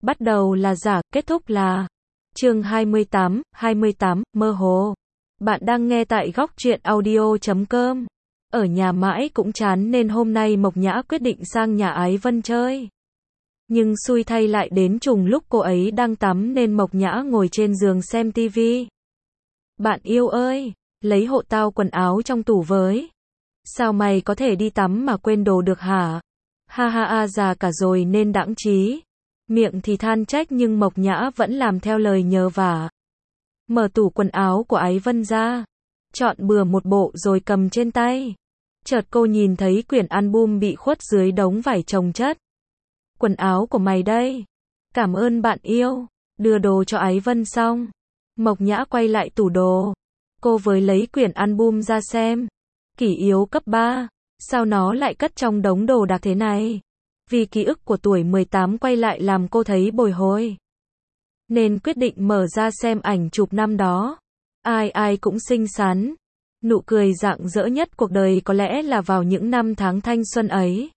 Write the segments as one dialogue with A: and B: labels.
A: Bắt đầu là giả, kết thúc là chương 28, mơ hồ. Bạn đang nghe tại góc truyện audio.com. Ở nhà mãi cũng chán nên hôm nay Mộc Nhã quyết định sang nhà Ái Vân chơi. Nhưng xui thay lại đến trùng lúc cô ấy đang tắm nên Mộc Nhã ngồi trên giường xem tivi. Bạn yêu ơi, lấy hộ tao quần áo trong tủ với. Sao mày có thể đi tắm mà quên đồ được hả? Ha ha a, già cả rồi nên đãng trí. Miệng thì than trách nhưng Mộc Nhã vẫn làm theo lời nhờ vả. Mở tủ quần áo của Ái Vân ra, chọn bừa một bộ rồi cầm trên tay. Chợt cô nhìn thấy quyển album bị khuất dưới đống vải chồng chất. Quần áo của mày đây. Cảm ơn bạn yêu. Đưa đồ cho Ái Vân xong, Mộc Nhã quay lại tủ đồ. Cô với lấy quyển album ra xem. Kỷ yếu cấp 3. Sao nó lại cất trong đống đồ đạc thế này? Vì ký ức của tuổi 18 quay lại làm cô thấy bồi hồi. Nên quyết định mở ra xem ảnh chụp năm đó. Ai ai cũng xinh xắn. Nụ cười rạng rỡ nhất cuộc đời có lẽ là vào những năm tháng thanh xuân ấy.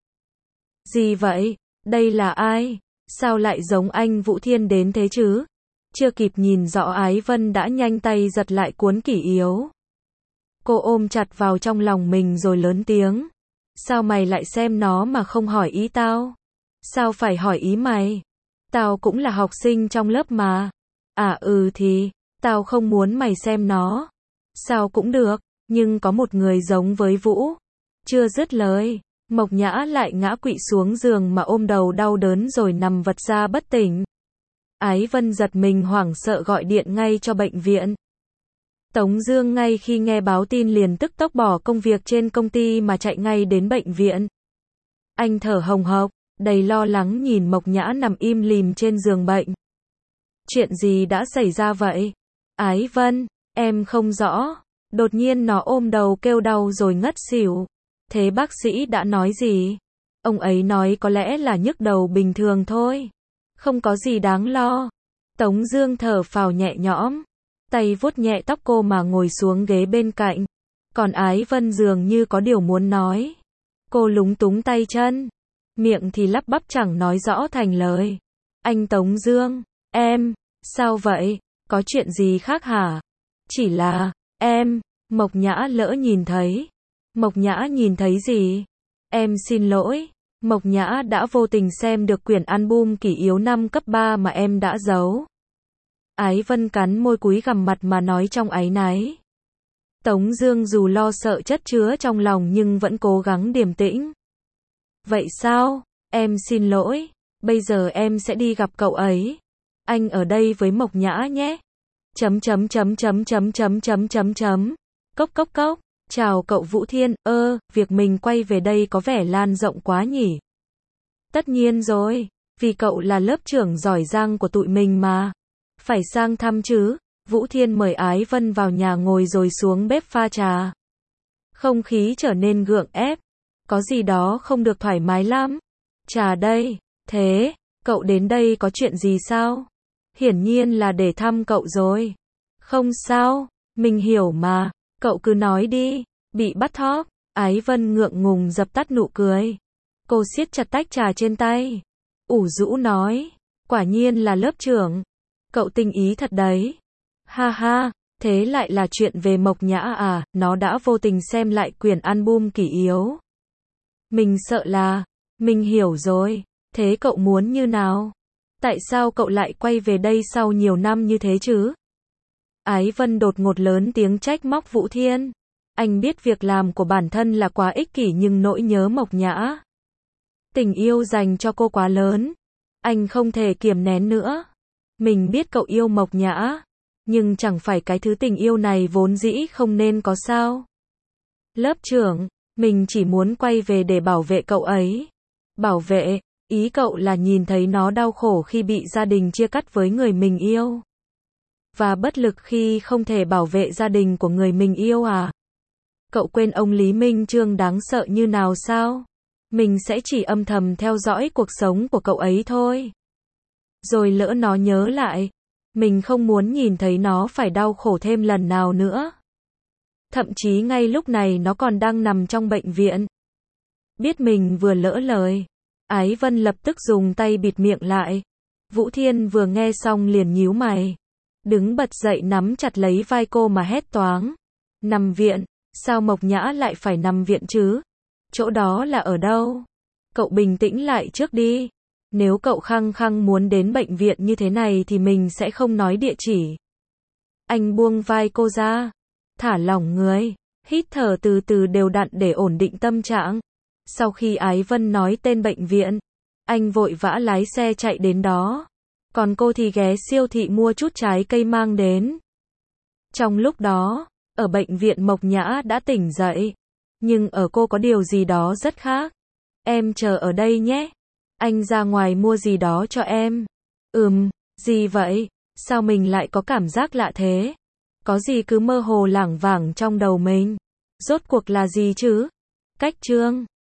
A: Gì vậy? Đây là ai? Sao lại giống anh Vũ Thiên đến thế chứ? Chưa kịp nhìn rõ Ái Vân đã nhanh tay giật lại cuốn kỷ yếu. Cô ôm chặt vào trong lòng mình rồi lớn tiếng. Sao mày lại xem nó mà không hỏi ý tao? Sao phải hỏi ý mày? Tao cũng là học sinh trong lớp mà. À thì, tao không muốn mày xem nó. Sao cũng được, nhưng có một người giống với Vũ. Chưa dứt lời, Mộc Nhã lại ngã quỵ xuống giường mà ôm đầu đau đớn rồi nằm vật ra bất tỉnh. Ái Vân giật mình hoảng sợ gọi điện ngay cho bệnh viện. Tống Dương ngay khi nghe báo tin liền tức tốc bỏ công việc trên công ty mà chạy ngay đến bệnh viện. Anh thở hồng hộc, đầy lo lắng nhìn Mộc Nhã nằm im lìm trên giường bệnh. Chuyện gì đã xảy ra vậy? Ái Vân, em không rõ. Đột nhiên nó ôm đầu kêu đau rồi ngất xỉu. Thế bác sĩ đã nói gì? Ông ấy nói có lẽ là nhức đầu bình thường thôi. Không có gì đáng lo. Tống Dương thở phào nhẹ nhõm. Tay vuốt nhẹ tóc cô mà ngồi xuống ghế bên cạnh. Còn Ái Vân dường như có điều muốn nói. Cô lúng túng tay chân. Miệng thì lắp bắp chẳng nói rõ thành lời. Anh Tống Dương, em, sao vậy? Có chuyện gì khác hả? Chỉ là, em, Mộc Nhã lỡ nhìn thấy. Mộc Nhã nhìn thấy gì? Em xin lỗi. Mộc Nhã đã vô tình xem được quyển album kỷ yếu năm cấp 3 mà em đã giấu. Ái Vân cắn môi cúi gằm mặt mà nói trong áy náy. Tống Dương dù lo sợ chất chứa trong lòng nhưng vẫn cố gắng điềm tĩnh. Vậy sao? Em xin lỗi. Bây giờ em sẽ đi gặp cậu ấy. Anh ở đây với Mộc Nhã nhé. Cốc cốc cốc. Chào cậu Vũ Thiên. Việc mình quay về đây có vẻ lan rộng quá nhỉ? Tất nhiên rồi. Vì cậu là lớp trưởng giỏi giang của tụi mình mà. Phải sang thăm chứ. Vũ Thiên mời Ái Vân vào nhà ngồi rồi xuống bếp pha trà. Không khí trở nên gượng ép. Có gì đó không được thoải mái lắm. Trà đây. Thế, cậu đến đây có chuyện gì sao? Hiển nhiên là để thăm cậu rồi. Không sao, mình hiểu mà. Cậu cứ nói đi. Bị bắt thóp. Ái Vân ngượng ngùng dập tắt nụ cười. Cô siết chặt tách trà trên tay. Ủ rũ nói. Quả nhiên là lớp trưởng. Cậu tinh ý thật đấy. Ha ha, thế lại là chuyện về Mộc Nhã à? Nó đã vô tình xem lại quyển album kỷ yếu. Mình sợ là, mình hiểu rồi. Thế cậu muốn như nào? Tại sao cậu lại quay về đây sau nhiều năm như thế chứ? Ái Vân đột ngột lớn tiếng trách móc Vũ Thiên. Anh biết việc làm của bản thân là quá ích kỷ nhưng nỗi nhớ Mộc Nhã, tình yêu dành cho cô quá lớn. Anh không thể kiềm nén nữa. Mình biết cậu yêu Mộc Nhã, nhưng chẳng phải cái thứ tình yêu này vốn dĩ không nên có sao? Lớp trưởng, mình chỉ muốn quay về để bảo vệ cậu ấy. Bảo vệ, ý cậu là nhìn thấy nó đau khổ khi bị gia đình chia cắt với người mình yêu. Và bất lực khi không thể bảo vệ gia đình của người mình yêu à? Cậu quên ông Lý Minh Chương đáng sợ như nào sao? Mình sẽ chỉ âm thầm theo dõi cuộc sống của cậu ấy thôi. Rồi lỡ nó nhớ lại, mình không muốn nhìn thấy nó phải đau khổ thêm lần nào nữa. Thậm chí ngay lúc này nó còn đang nằm trong bệnh viện. Biết mình vừa lỡ lời, Ái Vân lập tức dùng tay bịt miệng lại. Vũ Thiên vừa nghe xong liền nhíu mày. Đứng bật dậy nắm chặt lấy vai cô mà hét toáng. Nằm viện? Sao Mộc Nhã lại phải nằm viện chứ? Chỗ đó là ở đâu? Cậu bình tĩnh lại trước đi. Nếu cậu khăng khăng muốn đến bệnh viện như thế này thì mình sẽ không nói địa chỉ. Anh buông vai cô ra. Thả lỏng người. Hít thở từ từ đều đặn để ổn định tâm trạng. Sau khi Ái Vân nói tên bệnh viện, anh vội vã lái xe chạy đến đó. Còn cô thì ghé siêu thị mua chút trái cây mang đến. Trong lúc đó, ở bệnh viện Mộc Nhã đã tỉnh dậy. Nhưng ở cô có điều gì đó rất khác. Em chờ ở đây nhé. Anh ra ngoài mua gì đó cho em. Gì vậy? Sao mình lại có cảm giác lạ thế? Có gì cứ mơ hồ lảng vảng trong đầu mình. Rốt cuộc là gì chứ? Cách Trương